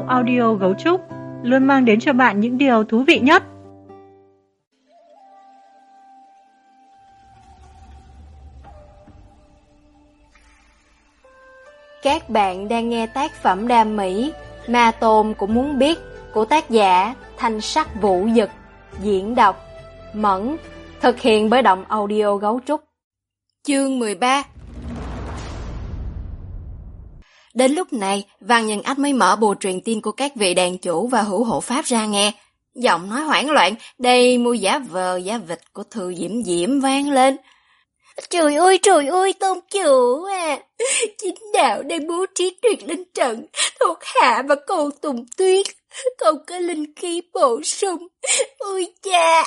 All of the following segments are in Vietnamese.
audio Gấu Trúc luôn mang đến cho bạn những điều thú vị nhất. Các bạn đang nghe tác phẩm đam mỹ Ma Tôn Cũng Muốn Biết của tác giả Thanh Sắc Vũ Dực, diễn đọc Mẫn, thực hiện bởi Động Audio Gấu Trúc. Chương 13. Đến lúc này, Văn Nhân Ách mới mở bùa truyền tin của các vị đàn chủ và hữu hộ pháp ra nghe. Giọng nói hoảng loạn, đầy mùi giả vờ giả vịt của Thư Diễm Diễm vang lên. Trời ơi, tôn chủ à! Chính đạo đang bố trí tuyệt linh trận, thuộc hạ và cầu Tùng Tuyết, không có linh khí bổ sung. Ôi cha!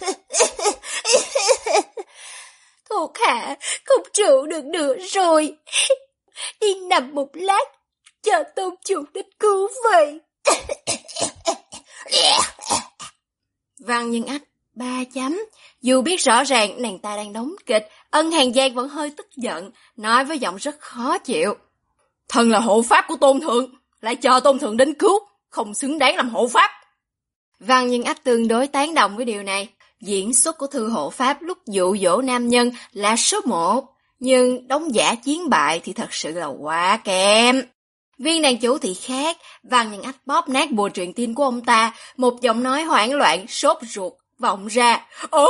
Thuộc hạ không trụ được nữa rồi. Đi nằm một lát, chờ tôn chủ đến cứu vậy. Văn Nhân Ách 3 chấm. Dù biết rõ ràng nàng ta đang đóng kịch, Ân Hàn Giang vẫn hơi tức giận, nói với giọng rất khó chịu. Thân là hộ pháp của tôn thượng, lại chờ tôn thượng đến cứu, không xứng đáng làm hộ pháp. Văn Nhân Ách tương đối tán đồng với điều này. Diễn xuất của Thư hộ pháp lúc dụ dỗ nam nhân là số 1, nhưng đóng giả chiến bại thì thật sự là quá kém. Viên đàn chủ thì khác, Văn Nhân Ách bóp nát bùa truyền tin của ông ta, một giọng nói hoảng loạn, sốt ruột vọng ra.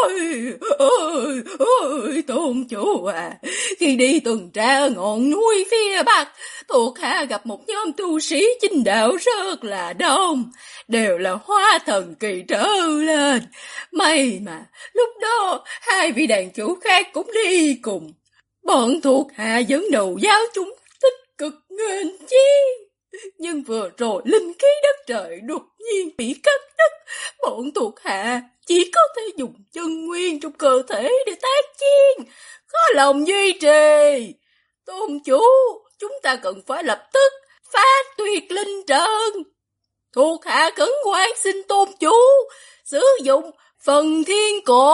Ôi, tôn chủ à, khi đi tuần tra ở ngọn núi phía Bắc, thuộc hạ gặp một nhóm tu sĩ chính đạo rất là đông, đều là hóa thần kỳ trở lên. May mà lúc đó hai vị đàn chủ khác cũng đi cùng. Bọn thuộc hạ dẫn đầu giáo chúng tích cực nghênh chiến. Nhưng vừa rồi linh khí đất trời đột nhiên bị cắt đứt, bọn thuộc hạ chỉ có thể dùng chân nguyên trong cơ thể để tác chiến, khó lòng duy trì. Tôn chủ, chúng ta cần phải lập tức phát tuyệt linh trận. Thuộc hạ khẩn khoản xin tôn chủ sử dụng phần thiên cổ.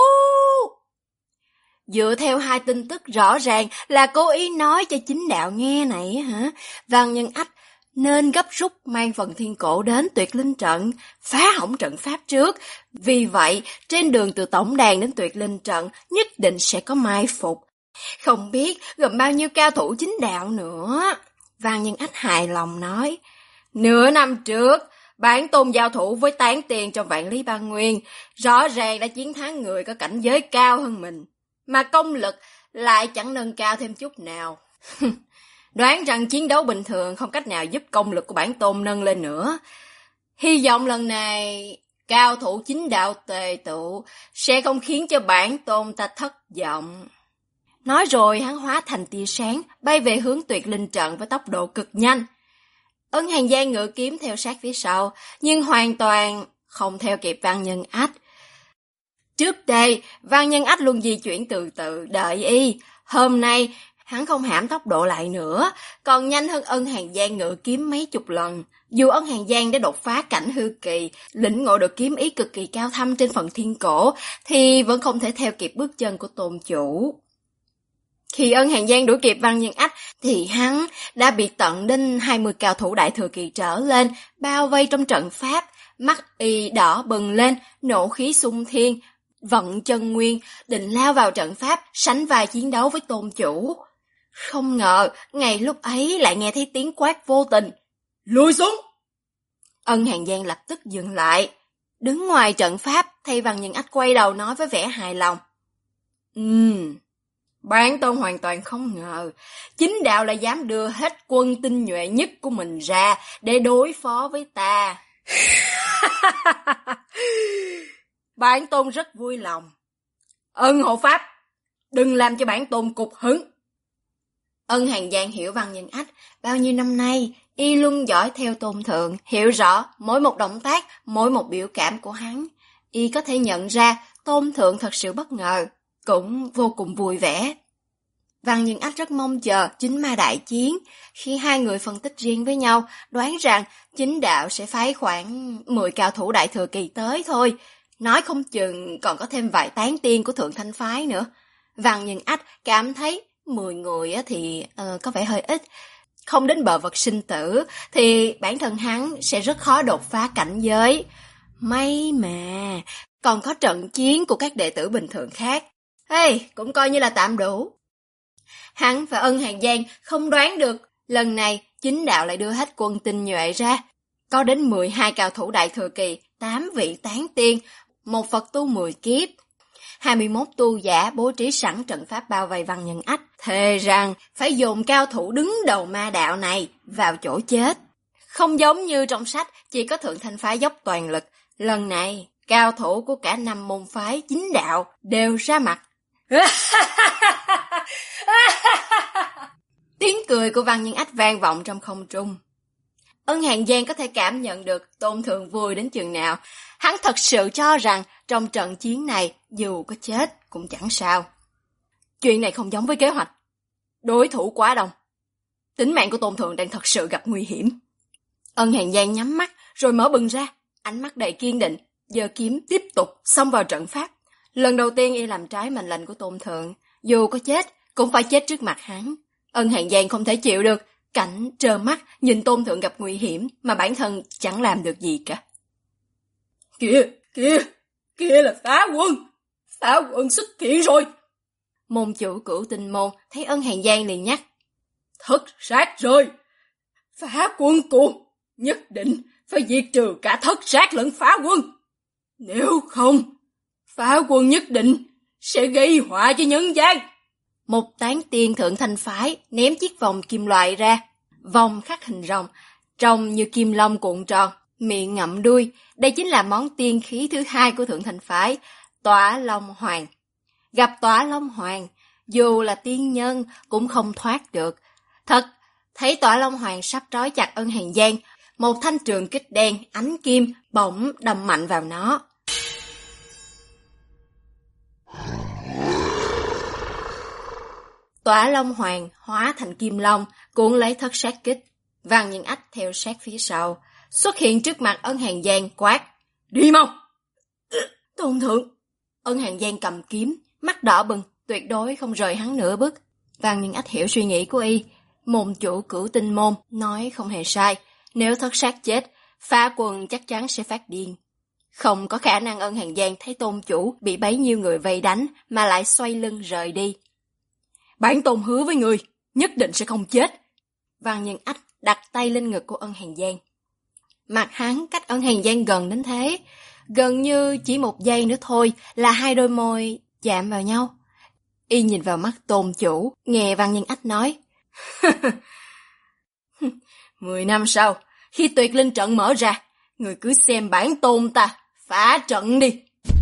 Dựa theo hai tin tức rõ ràng là cố ý nói cho chính đạo nghe này hả? Văn Nhân Ách nên gấp rút mang phần thiên cổ đến tuyệt linh trận, phá hỏng trận pháp trước. Vì vậy, trên đường từ tổng đàn đến tuyệt linh trận nhất định sẽ có mai phục. Không biết gồm bao nhiêu cao thủ chính đạo nữa. Văn Nhân Ách hài lòng nói. Nửa năm trước, bản tôn giao thủ với Tán Tiền trong Vạn Lý Băng Nguyên, rõ ràng đã chiến thắng người có cảnh giới cao hơn mình, mà công lực lại chẳng nâng cao thêm chút nào. Đoán rằng chiến đấu bình thường không cách nào giúp công lực của bản tôn nâng lên nữa. Hy vọng lần này cao thủ chính đạo tề tụ sẽ không khiến cho bản tôn ta thất vọng. Nói rồi hắn hóa thành tia sáng, bay về hướng tuyệt linh trận với tốc độ cực nhanh. Ân Hàn Giang ngự kiếm theo sát phía sau, nhưng hoàn toàn không theo kịp Văn Nhân Ách. Trước đây, Văn Nhân Ách luôn di chuyển từ từ, đợi y. Hôm nay, hắn không giảm tốc độ lại nữa, còn nhanh hơn Ân Hàn Giang ngự kiếm mấy chục lần. Dù Ân Hàn Giang đã đột phá cảnh hư kỳ, lĩnh ngộ được kiếm ý cực kỳ cao thâm trên phần thiên cổ, thì vẫn không thể theo kịp bước chân của tôn chủ. Khi Ân Hàn Giang đuổi kịp Văn Nhân Ách, thì hắn đã bị tận đến 20 cao thủ đại thừa kỳ trở lên, bao vây trong trận pháp, mắt y đỏ bừng lên, nộ khí xung thiên, vận chân nguyên, định lao vào trận pháp, sánh vai chiến đấu với tôn chủ. Không ngờ, ngay lúc ấy lại nghe thấy tiếng quát vô tình. Lùi xuống! Ân Hàn Giang lập tức dừng lại. Đứng ngoài trận pháp, thay Văn Nhân Ách quay đầu nói với vẻ hài lòng. Bản tôn hoàn toàn không ngờ, chính đạo lại dám đưa hết quân tinh nhuệ nhất của mình ra để đối phó với ta. Bản tôn rất vui lòng. Ân hộ pháp, đừng làm cho bản tôn cục hứng. Ân Hàn Giang hiểu Văn Nhân Ách, bao nhiêu năm nay, y luôn dõi theo tôn thượng, hiểu rõ mỗi một động tác, mỗi một biểu cảm của hắn. Y có thể nhận ra tôn thượng thật sự bất ngờ, cũng vô cùng vui vẻ. Văn Nhân Ách rất mong chờ chính ma đại chiến. Khi hai người phân tích riêng với nhau, đoán rằng chính đạo sẽ phái khoảng 10 cao thủ đại thừa kỳ tới thôi. Nói không chừng còn có thêm vài tán tiên của Thượng Thanh Phái nữa. Văn Nhân Ách cảm thấy 10 người thì có vẻ hơi ít. không đến bờ vực sinh tử, thì bản thân hắn sẽ rất khó đột phá cảnh giới. May mà, còn có trận chiến của các đệ tử bình thường khác. Cũng coi như là tạm đủ. Hắn và Ân Hàn Giang không đoán được, lần này chính đạo lại đưa hết quân tinh nhuệ ra. Có đến 12 cao thủ đại thừa kỳ, 8 vị tán tiên, một Phật tu 10 kiếp. 21 tu giả bố trí sẵn trận pháp bao vây Văn Nhân Ách, thề rằng phải dồn cao thủ đứng đầu ma đạo này vào chỗ chết. Không giống như trong sách chỉ có Thượng Thanh phái dốc toàn lực, lần này cao thủ của cả 5 môn phái chính đạo đều ra mặt. Tiếng cười của Văn Nhân Ách vang vọng trong không trung. Ân Hàn Giang có thể cảm nhận được Tôn Thượng vui đến chừng nào. Hắn thật sự cho rằng trong trận chiến này dù có chết cũng chẳng sao. Chuyện này không giống với kế hoạch. Đối thủ quá đông. Tính mạng của Tôn Thượng đang thật sự gặp nguy hiểm. Ân Hàn Giang nhắm mắt rồi mở bừng ra, ánh mắt đầy kiên định, giơ kiếm tiếp tục xông vào trận pháp. Lần đầu tiên y làm trái mệnh lệnh của Tôn Thượng, dù có chết cũng phải chết trước mặt hắn. Ân Hàn Giang không thể chịu được cảnh trơ mắt nhìn Tôn Thượng gặp nguy hiểm mà bản thân chẳng làm được gì cả. Kia là phá quân xuất hiện rồi. Môn chủ Cửu Tinh môn thấy Ân Hàn Giang liền nhắc. Thất sát rồi, phá quân cuồng, nhất định phải diệt trừ cả thất sát lẫn phá quân. Nếu không, phá quân nhất định sẽ gây họa cho nhân gian. Một tán tiên Thượng Thanh phái ném chiếc vòng kim loại ra, vòng khắc hình rồng, trông như kim long cuộn tròn, miệng ngậm đuôi. Đây chính là món tiên khí thứ hai của Thượng Thanh phái, Tỏa Long Hoàng. Gặp Tỏa Long Hoàng, dù là tiên nhân cũng không thoát được. Thật, thấy Tỏa Long Hoàng sắp trói chặt Ân Hàn Giang, một thanh trường kích đen ánh kim bỗng đâm mạnh vào nó. Tỏa Long Hoàng hóa thành kim long, cuốn lấy thất sát kích. Văn Nhân Ách theo sát phía sau, xuất hiện trước mặt Ân Hàn Giang quát. Đi mau! Tôn Thượng! Ân Hàn Giang cầm kiếm, mắt đỏ bừng, tuyệt đối không rời hắn nửa bước. Văn Nhân Ách hiểu suy nghĩ của y. Môn chủ Cửu Tinh môn nói không hề sai. Nếu thất sát chết, phá quân chắc chắn sẽ phát điên. Không có khả năng Ân Hàn Giang thấy tôn chủ bị bấy nhiêu người vây đánh mà lại xoay lưng rời đi. Bản tôn hứa với người, nhất định sẽ không chết. Văn Nhân Ách đặt tay lên ngực của Ân Hàn Giang. Mặt hắn cách Ân Hàn Giang gần đến thế, gần như chỉ một giây nữa thôi là hai đôi môi chạm vào nhau. Y nhìn vào mắt tôn chủ, nghe Văn Nhân Ách nói. 10 năm sau, khi tuyệt linh trận mở ra, người cứ xem bản tôn ta phá trận đi.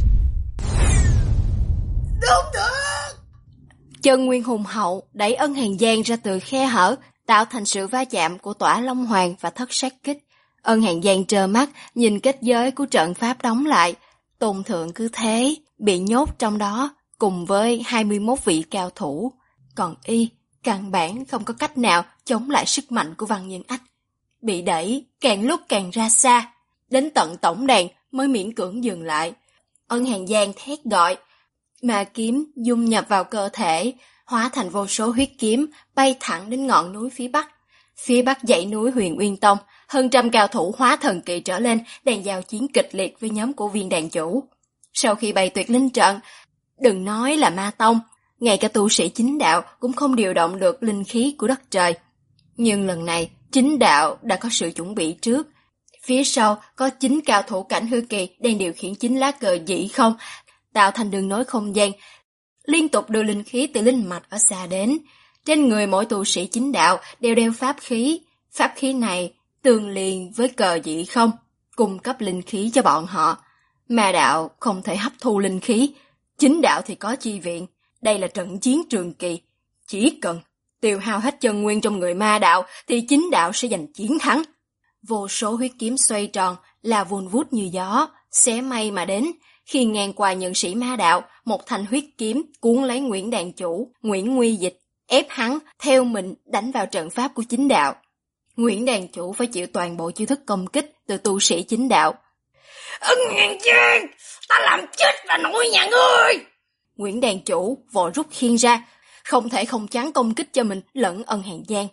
Đúng được! Chân nguyên hùng hậu đẩy Ân Hàn Giang ra từ khe hở, tạo thành sự va chạm của Tỏa Long Hoàng và thất sát kích. Ân Hàn Giang trơ mắt nhìn kết giới của trận pháp đóng lại. Tôn Thượng cứ thế bị nhốt trong đó cùng với 21 vị cao thủ. Còn y căn bản không có cách nào chống lại sức mạnh của Văn Nhân Ách. Bị đẩy càng lúc càng ra xa, đến tận tổng đàn mới miễn cưỡng dừng lại. Ân Hàn Giang thét gọi, mà kiếm dung nhập vào cơ thể, hóa thành vô số huyết kiếm bay thẳng đến ngọn núi phía bắc. Phía bắc dãy núi Huyền Uyên Tông, hơn trăm cao thủ hóa thần kỳ trở lên đang giao chiến kịch liệt với nhóm của Viên đàn chủ. Sau khi bày tuyệt linh trận, đừng nói là ma tông, ngay cả tu sĩ chính đạo cũng không điều động được linh khí của đất trời. Nhưng lần này, chính đạo đã có sự chuẩn bị trước. Phía sau có 9 cao thủ cảnh hư kỳ đang điều khiển 9 lá cờ dĩ không, tạo thành đường nối không gian, liên tục đưa linh khí từ linh mạch ở xa đến. Trên người mỗi tu sĩ chính đạo đều đeo pháp khí này tương liền với cờ dĩ không, cung cấp linh khí cho bọn họ. Ma đạo không thể hấp thu linh khí, chính đạo thì có chi viện. Đây là trận chiến trường kỳ, chỉ cần tiêu hao hết chân nguyên trong người ma đạo thì chính đạo sẽ giành chiến thắng. Vô số huyết kiếm xoay tròn là vun vút như gió, xé mây mà đến. Khi ngang qua nhân sĩ ma đạo, một thanh huyết kiếm cuốn lấy Nguyễn đàn chủ, Nguyễn Nguy Dịch, ép hắn theo mình đánh vào trận pháp của chính đạo. Nguyễn đàn chủ phải chịu toàn bộ chiêu thức công kích từ tu sĩ chính đạo. Ân Hàn Giang, ta làm chết bà nội nhà ngươi! Nguyễn đàn chủ vội rút khiên ra, không thể không chắn công kích cho mình lẫn Ân Hàn Giang.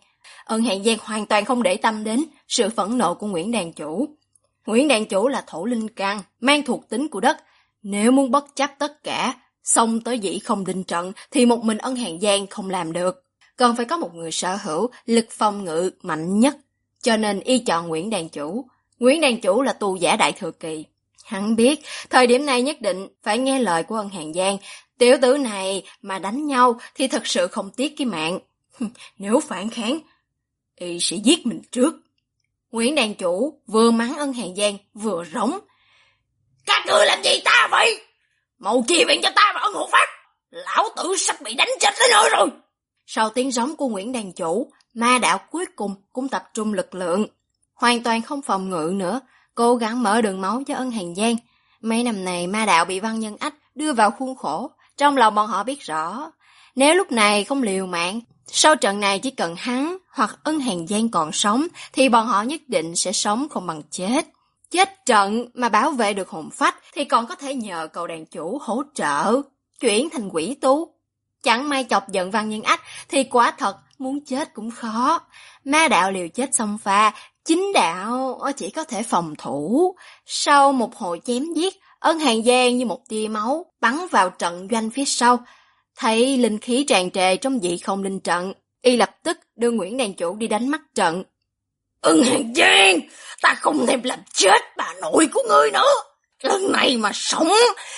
Ân Hàn Giang hoàn toàn không để tâm đến sự phẫn nộ của Nguyễn đàn chủ. Nguyễn đàn chủ là thổ linh căn, mang thuộc tính của đất. Nếu muốn bất chấp tất cả, xông tới dĩ không định trận thì một mình Ân Hàn Giang không làm được. Còn phải có một người sở hữu lực phòng ngự mạnh nhất. Cho nên y chọn Nguyễn đàn chủ. Nguyễn đàn chủ là tu giả đại thừa kỳ. Hắn biết, thời điểm này nhất định phải nghe lời của Ân Hàn Giang. Tiểu tử này mà đánh nhau thì thật sự không tiếc cái mạng. Nếu phản kháng, y sẽ giết mình trước. Nguyễn đàn chủ vừa mắng Ân Hàn Giang vừa rống. Các ngươi làm gì ta vậy? Mau chia viện cho ta và Ân Hộ Pháp. Lão tử sắp bị đánh chết tới nơi rồi. Sau tiếng rống của Nguyễn đàn chủ, ma đạo cuối cùng cũng tập trung lực lượng. Hoàn toàn không phòng ngự nữa, cố gắng mở đường máu cho Ân Hàn Giang. Mấy năm này ma đạo bị Văn Nhân Ách đưa vào khuôn khổ. Trong lòng bọn họ biết rõ, nếu lúc này không liều mạng, sau trận này chỉ cần hắn hoặc Ân Hàn Giang còn sống thì bọn họ nhất định sẽ sống không bằng chết. Chết trận mà bảo vệ được hồn phách thì còn có thể nhờ cậu đàn chủ hỗ trợ, chuyển thành quỷ tu. Chẳng may chọc giận Văn Nhân Ách thì quả thật muốn chết cũng khó. Ma đạo liều chết xông pha, chính đạo chỉ có thể phòng thủ. Sau một hồi chém giết, Ân Hàn Giang như một tia máu bắn vào trận doanh phía sau. Thấy linh khí tràn trề trong dị không linh trận, y lập tức đưa Nguyễn đàn chủ đi đánh mắt trận. Ân Hàn Giang, ta không thèm làm chết bà nội của ngươi nữa. Lần này mà sống,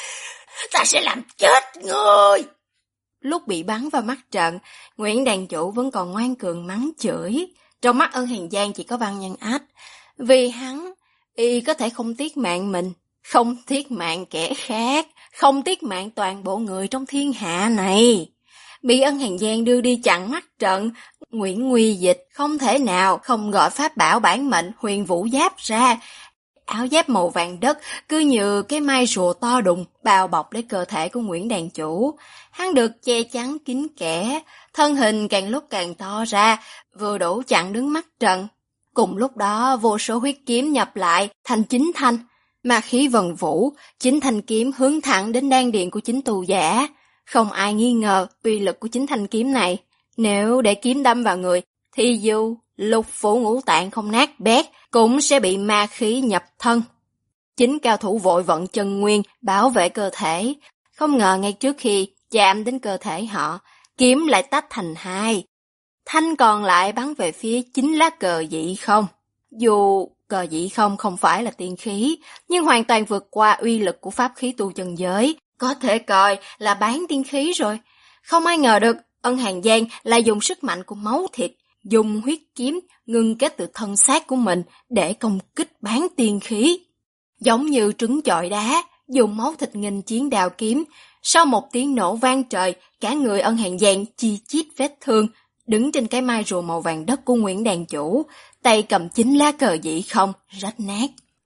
ta sẽ làm chết ngươi. Lúc bị bắn vào mắt trận, Nguyễn đàn chủ vẫn còn ngoan cường mắng chửi. Trong mắt Ân Hàn Giang chỉ có Văn Nhân Ách. Vì hắn, y có thể không tiếc mạng mình, không tiếc mạng kẻ khác, không tiếc mạng toàn bộ người trong thiên hạ này. Bị Ân Hàn Giang đưa đi chặn mắt trận, Nguyễn Nguy Dịch không thể nào không gọi pháp bảo bản mệnh Huyền Vũ Giáp ra. Áo giáp màu vàng đất cứ như cái mai rùa to đùng bao bọc lấy cơ thể của Nguyễn đàn chủ. Hắn được che chắn kín kẽ, thân hình càng lúc càng to ra, vừa đủ chặn đứng mắt trận. Cùng lúc đó vô số huyết kiếm nhập lại thành 9 thanh, ma khí vần vũ, 9 thanh kiếm hướng thẳng đến đan điền của chính tu giả. Không ai nghi ngờ uy lực của 9 thanh kiếm này. Nếu để kiếm đâm vào người, thì dù lục phủ ngũ tạng không nát bét, cũng sẽ bị ma khí nhập thân. 9 cao thủ vội vận chân nguyên bảo vệ cơ thể. Không ngờ ngay trước khi chạm đến cơ thể họ, kiếm lại tách thành 2. Thanh còn lại bắn về phía 9 lá cờ dị không. Dù cờ dị không phải là tiên khí, nhưng hoàn toàn vượt qua uy lực của pháp khí tu chân giới, có thể coi là bán tiên khí rồi. Không ai ngờ được Ân Hàn Giang lại dùng sức mạnh của máu thịt, dùng huyết kiếm ngưng kết từ thân xác của mình để công kích bán tiên khí. Giống như trứng chọi đá, dùng máu thịt nghìn chiến đao kiếm. Sau một tiếng nổ vang trời, cả người Ân Hàn Giang chi chít vết thương, đứng trên cái mai rùa màu vàng đất của Nguyễn đàn chủ, tay cầm 9 lá cờ dị không, rách nát.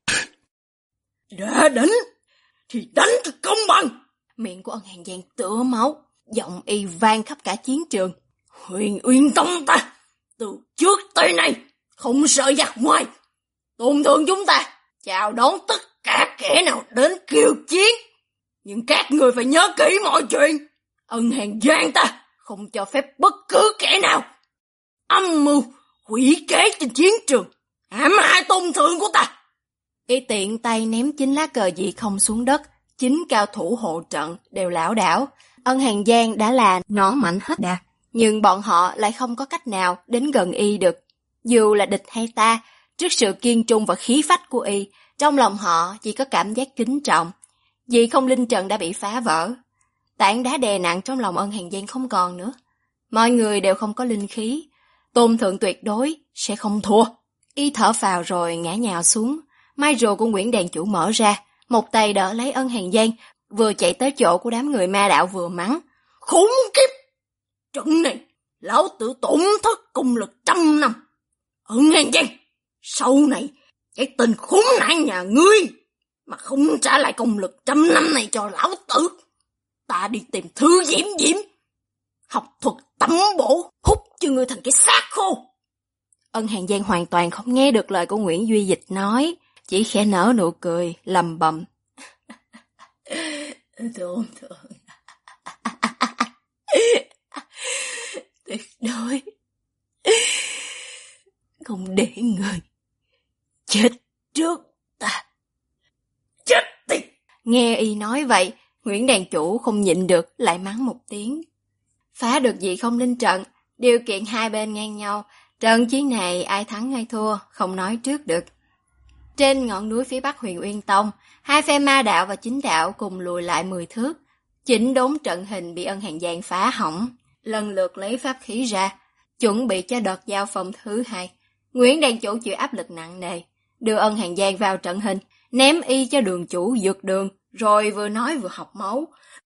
Đã đánh, thì đánh cho công bằng. Miệng của Ân Hàn Giang tựa máu, giọng y vang khắp cả chiến trường. Huyền Uyên Tông ta, từ trước tới nay, không sợ giặc ngoài, tôn thượng chúng ta, chào đón tất cả kẻ nào đến kiêu chiến. Nhưng các người phải nhớ kỹ mọi chuyện. Ân Hàn Giang ta không cho phép bất cứ kẻ nào âm mưu quỷ kế trên chiến trường, hãm hại tôn thượng của ta. Y tiện tay ném 9 lá cờ dị không xuống đất, 9 cao thủ hộ trận đều lảo đảo. Ân Hàn Giang đã là nó mạnh hết đà, nhưng bọn họ lại không có cách nào đến gần y được. Dù là địch hay ta, trước sự kiên trung và khí phách của y, trong lòng họ chỉ có cảm giác kính trọng. Vì không linh trận đã bị phá vỡ, tảng đá đè nặng trong lòng Ân Hàn Giang không còn nữa. Mọi người đều không có linh khí, tôn thượng tuyệt đối sẽ không thua. Y thở phào rồi ngã nhào xuống. Mai rùa của Nguyễn đàn chủ mở ra, một tay đỡ lấy Ân Hàn Giang, vừa chạy tới chỗ của đám người ma đạo vừa mắng. Khủng khiếp! Trận này, lão tử tổn thất công lực 100 năm. Ân Hàn Giang, sau này, cái tên khốn nạn nhà ngươi mà không trả lại công lực 100 năm này cho lão tử, ta đi tìm Thư Diễm Diễm, học thuật tẩm bổ, hút cho ngươi thành cái xác khô. Ân Hàn Giang hoàn toàn không nghe được lời của Nguyễn Duy Dịch nói, chỉ khẽ nở nụ cười, lầm bầm. Tôn thượng, tuyệt đối không để người chết trước ta. Chết tiệt! Nghe y nói vậy, Nguyễn đàn chủ không nhịn được, lại mắng một tiếng. Phá được gì không lên trận, điều kiện hai bên ngang nhau, trận chiến này ai thắng ai thua, không nói trước được. Trên ngọn núi phía bắc Huyền Uyên Tông, hai phe ma đạo và chính đạo cùng lùi lại 10 thước. Chỉnh đốn trận hình bị Ân Hàn Giang phá hỏng, lần lượt lấy pháp khí ra, chuẩn bị cho đợt giao phong thứ hai. Nguyễn đàn chủ chịu áp lực nặng nề, đưa Ân Hàn Giang vào trận hình, ném y cho đường chủ Dược Đường, rồi vừa nói vừa học máu.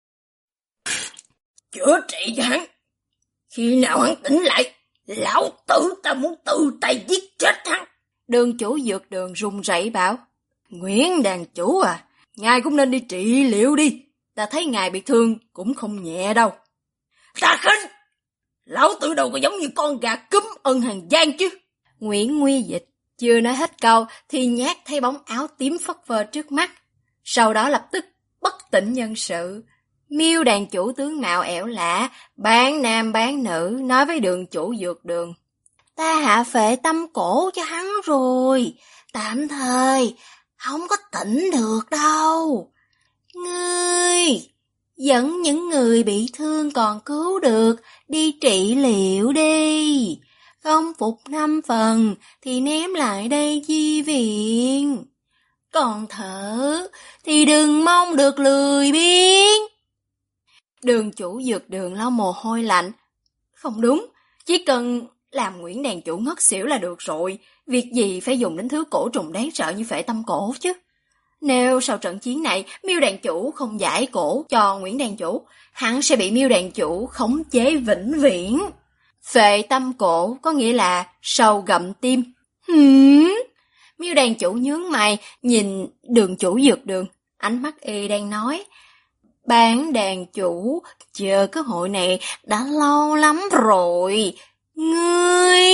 Chữa trị cho hắn. Khi nào hắn tỉnh lại, lão tử ta muốn tự tay giết chết hắn. Đường chủ Dược Đường run rẩy bảo, Nguyễn đàn chủ à, ngài cũng nên đi trị liệu đi. Ta thấy ngài bị thương cũng không nhẹ đâu. Ta khinh! Lão tử đâu có giống như con gà cúm Ân Hàn Giang chứ. Nguyễn Nguy Dịch chưa nói hết câu thì nhát thấy bóng áo tím phất phơ trước mắt. Sau đó lập tức bất tỉnh nhân sự. Miêu đàn chủ tướng mạo ẻo lạ, bán nam bán nữ, nói với đường chủ Dược Đường. Ta hạ phệ tâm cổ cho hắn rồi, tạm thời, không có tỉnh được đâu. Ngươi, dẫn những người bị thương còn cứu được, đi trị liệu đi. Không phục 5 phần thì ném lại đây chi viện. Còn thở thì đừng mong được lười biếng. Đường chủ Dược Đường lau mồ hôi lạnh. Không đúng, chỉ cần làm Nguyễn đàn chủ ngất xỉu là được rồi. Việc gì phải dùng đến thứ cổ trùng đáng sợ như phệ tâm cổ chứ. Nếu sau trận chiến này Miêu đàn chủ không giải cổ cho Nguyễn đàn chủ, hắn sẽ bị Miêu đàn chủ khống chế vĩnh viễn. Phệ tâm cổ có nghĩa là sâu gặm tim. Miêu đàn chủ nhướng mày nhìn đường chủ Dược Đường, ánh mắt y đang nói, bán đàn chủ chờ cơ hội này đã lâu lắm rồi. Ngươi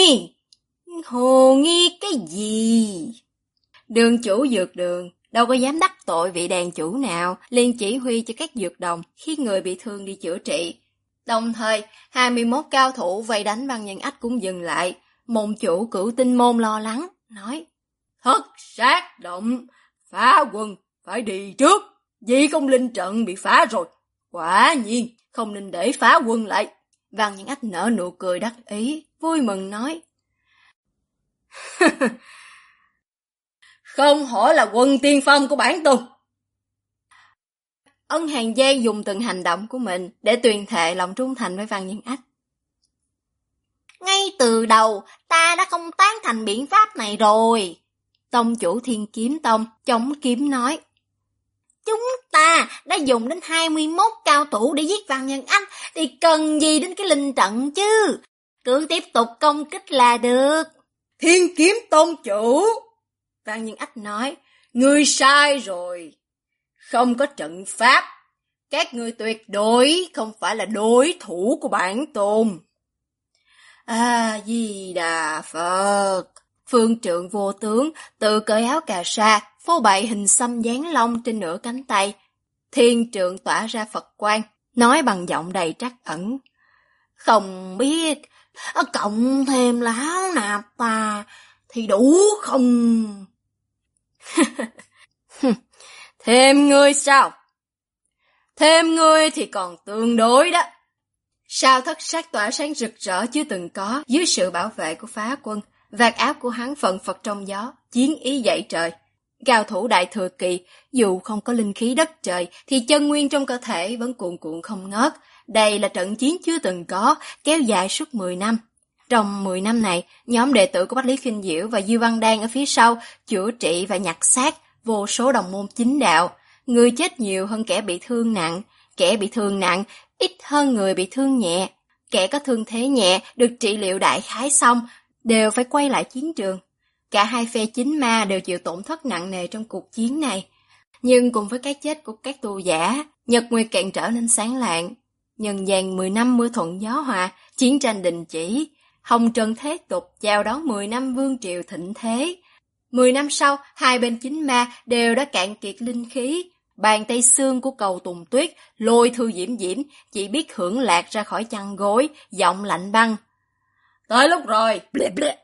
hồ nghi cái gì? Đường chủ Dược Đường đâu có dám đắc tội vị đàn chủ nào, liền chỉ huy cho các dược đồng khi người bị thương đi chữa trị. Đồng thời, 21 cao thủ vây đánh Văn Nhân Ách cũng dừng lại. Môn chủ Cửu Tinh Môn lo lắng, nói, Thất sát động, phá quân, phải đi trước. Vì công linh trận bị phá rồi, quả nhiên không nên để phá quân lại. Văn Nhân Ách nở nụ cười đắc ý, vui mừng nói, Không hỏi là quân tiên phong của bản tôn. Ân Hàn Giang dùng từng hành động của mình để tuyên thệ lòng trung thành với Văn Nhân Ách. Ngay từ đầu, ta đã không tán thành biện pháp này rồi. Tông chủ Thiên Kiếm Tông chống kiếm nói, chúng ta đã dùng đến 21 cao thủ để giết Văn Nhân Ách, thì cần gì đến cái linh trận chứ? Cứ tiếp tục công kích là được. Thiên Kiếm Tông chủ, Văn Nhân Ách nói, ngươi sai rồi. Không có trận pháp, các ngươi tuyệt đối không phải là đối thủ của bản tôn. A-di-đà Phật. Phương Trượng Vô Tướng tự cởi áo cà sa, phô bày hình xăm dáng long trên nửa cánh tay. Thiên Trượng tỏa ra Phật quang, nói bằng giọng đầy trắc ẩn. Không biết, cộng thêm lão nạp ta thì đủ không? Thêm ngươi sao? Thêm ngươi thì còn tương đối đó. Sao thất sát tỏa sáng rực rỡ chưa từng có dưới sự bảo vệ của phá quân. Vạt áo của hắn phần phật trong gió, chiến ý dậy trời. Cao thủ đại thừa kỳ, dù không có linh khí đất trời, thì chân nguyên trong cơ thể vẫn cuồn cuộn không ngớt. Đây là trận chiến chưa từng có, kéo dài suốt 10 năm. Trong 10 năm này, nhóm đệ tử của Bách Lý Khinh Diễu và Dư Văn Đan ở phía sau chữa trị và nhặt xác vô số đồng môn chính đạo. Người chết nhiều hơn kẻ bị thương nặng, kẻ bị thương nặng ít hơn người bị thương nhẹ. Kẻ có thương thế nhẹ được trị liệu đại khái xong, đều phải quay lại chiến trường. Cả hai phe chính ma đều chịu tổn thất nặng nề trong cuộc chiến này. Nhưng cùng với cái chết của các tù giả, nhật nguyệt càng trở nên sáng lạng. Nhân gian 10 năm mưa thuận gió hòa, chiến tranh đình chỉ. Hồng trần thế tục chào đón 10 năm vương triều thịnh thế. 10 năm sau, hai bên chính ma đều đã cạn kiệt linh khí. Bàn tay xương của Cầu Tùng Tuyết, Lôi Thư Diễm Diễm, chỉ biết hưởng lạc ra khỏi chăn gối, giọng lạnh băng. Tới lúc rồi,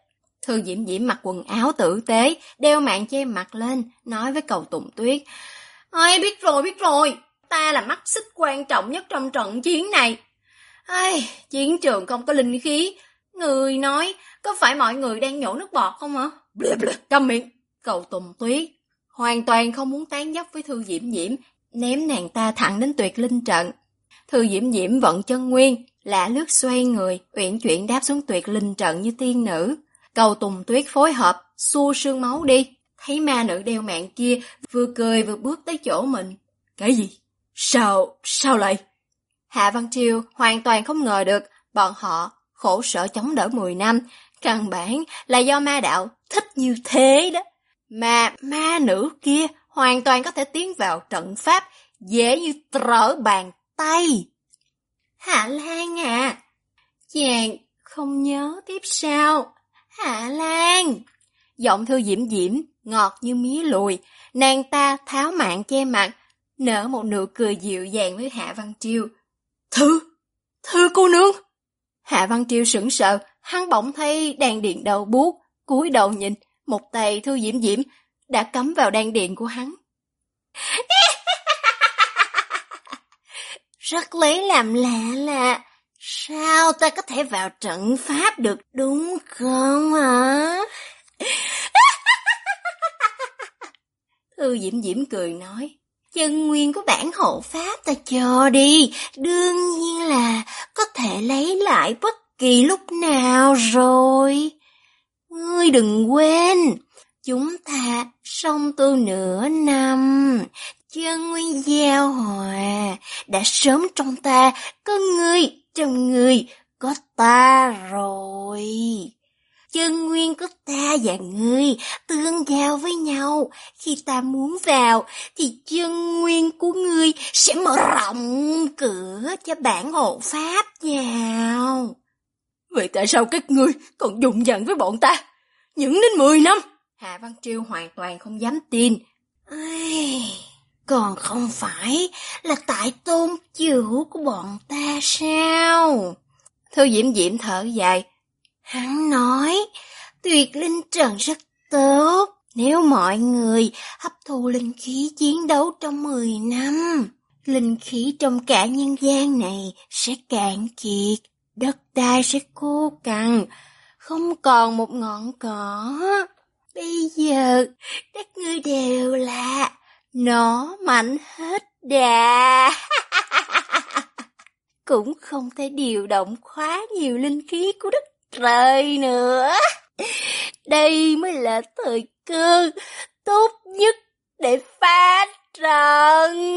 Thư Diễm Diễm mặc quần áo tử tế, đeo mạng che mặt lên, nói với Cầu Tùng Tuyết. Ôi, biết rồi, ta là mắt xích quan trọng nhất trong trận chiến này. Chiến trường không có linh khí. Người nói, có phải mọi người đang nhổ nước bọt không hả? Câm miệng. Cầu Tùng Tuyết hoàn toàn không muốn tán dóc với Thư Diễm Diễm, ném nàng ta thẳng đến tuyệt linh trận. Thư Diễm Diễm vận chân nguyên, lả lướt xoay người, uyển chuyển đáp xuống tuyệt linh trận như tiên nữ. Cầu Tùng Tuyết phối hợp, xua sương máu đi. Thấy ma nữ đeo mạng kia, vừa cười vừa bước tới chỗ mình. Cái gì? Sao lại? Hạ Văn Triều hoàn toàn không ngờ được, bọn họ khổ sở chống đỡ 10 năm, căn bản là do ma đạo thích như thế đó. Mà ma nữ kia hoàn toàn có thể tiến vào trận pháp, dễ như trở bàn tay. Hạ Lan à, chàng không nhớ tiếp sao? Hạ Lan. Giọng Thư Diễm Diễm ngọt như mía lùi, nàng ta tháo mạng che mặt, nở một nụ cười dịu dàng với Hạ Văn Triều. Thư cô nương. Hạ Văn Triều sững sờ, hắn bỗng thấy đan điền đầu buốt, cúi đầu nhìn, một tay Thư Diễm Diễm đã cắm vào đan điền của hắn. Rất lấy làm lạ là sao ta có thể vào trận pháp được đúng không hả? Thư Diễm Diễm cười nói, chân nguyên của bản hộ pháp ta cho đi, đương nhiên là có thể lấy lại bất kỳ lúc nào rồi. Ngươi đừng quên, chúng ta song tu nửa năm, chân nguyên giao hòa, đã sớm trong ta, có ngươi, trong ngươi, có ta rồi. Chân nguyên của ta và ngươi tương giao với nhau, khi ta muốn vào thì chân nguyên của ngươi sẽ mở rộng cửa cho bản hộ pháp vào. Vậy tại sao các ngươi còn dùng dần với bọn ta? Những đến 10 năm? Hạ Văn Triều hoàn toàn không dám tin. Còn không phải là tại tôn chủ của bọn ta sao? Thư Diễm Diễm thở dài. Hắn nói, tuyệt linh trận rất tốt, nếu mọi người hấp thu linh khí chiến đấu trong 10 năm, linh khí trong cả nhân gian này sẽ cạn kiệt, đất đai sẽ khô cằn, không còn một ngọn cỏ. Bây giờ, các ngươi đều là nó mạnh hết đà. Cũng không thể điều động quá nhiều linh khí của đất trời nữa. Đây mới là thời cơ tốt nhất để phá trận.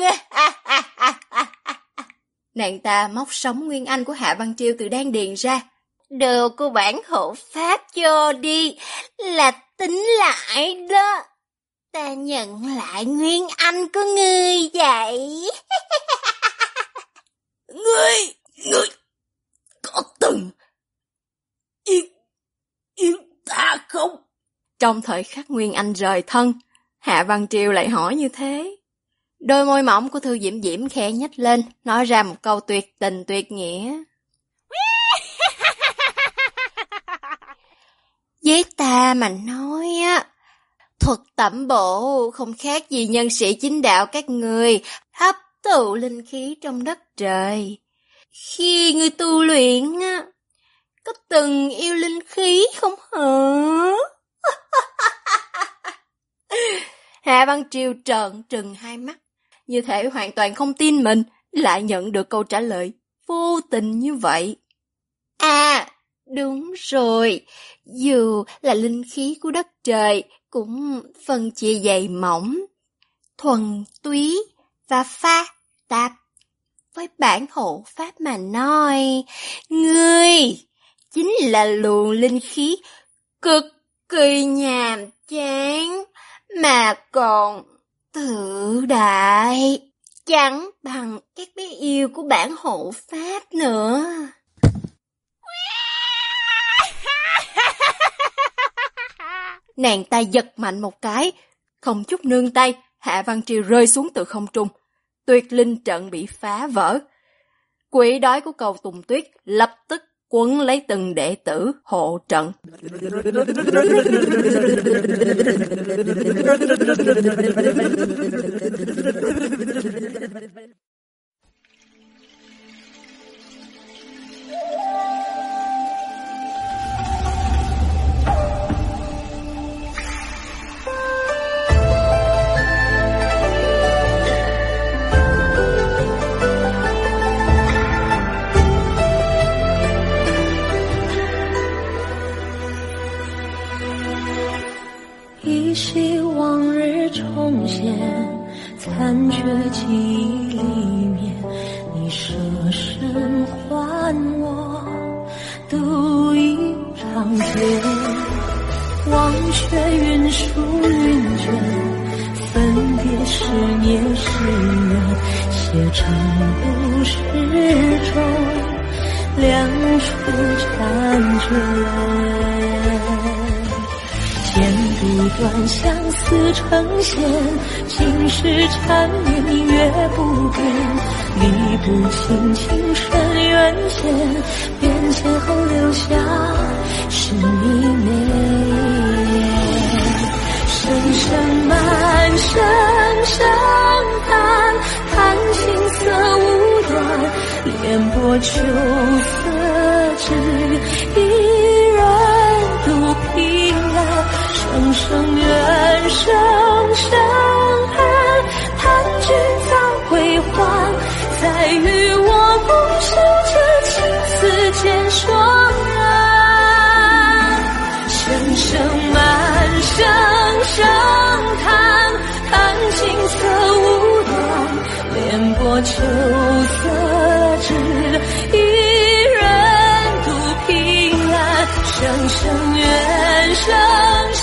Nàng ta móc sóng nguyên anh của Hạ Văn Triều từ đan điền ra. Đồ của bản hộ pháp cho đi là tính lại đó. Ta nhận lại nguyên anh của ngươi vậy. Ngươi có từng yêu ta không? Trong thời khắc nguyên anh rời thân, Hạ Văn Triều lại hỏi như thế. Đôi môi mỏng của Thư Diễm Diễm khẽ nhếch lên, nói ra một câu tuyệt tình tuyệt nghĩa. Với ta mà nói á, thuật tẩm bổ không khác gì nhân sĩ chính đạo các người hấp thụ linh khí trong đất trời. Khi ngươi tu luyện á, có từng yêu linh khí không hả? Hạ Văn Triều trợn trừng hai mắt, như thể hoàn toàn không tin mình lại nhận được câu trả lời vô tình như vậy. À, đúng rồi, dù là linh khí của đất trời cũng phân chia dày mỏng, thuần túy và pha tạp. Với bản hộ pháp mà nói, ngươi chính là luồng linh khí cực kỳ nhàm chán, mà còn tự đại, chẳng bằng các bé yêu của bản hộ pháp nữa. Nàng ta giật mạnh một cái, không chút nương tay, Hạ Văn Triều rơi xuống từ không trung. Tuyệt linh trận bị phá vỡ. Quỷ đói của Cầu Tùng Tuyết lập tức quấn lấy từng đệ tử hộ trận. 依稀往日重现，残缺记忆里面，你舍身还我度一场劫。忘却云舒云卷，分别是年是月，写成故事中两处缠卷。剪不断相思成线，今世缠绵月不变，理不清情深缘浅，变迁后留下是你眉。声声满声声叹，叹情色无端，莲波秋色只一人独凭栏。声声怨，声声恨，叹君早归还，再与我共守这情丝间霜染。声声满，声声叹，叹情色无端，莲波秋色只一人独凭栏。声声怨，声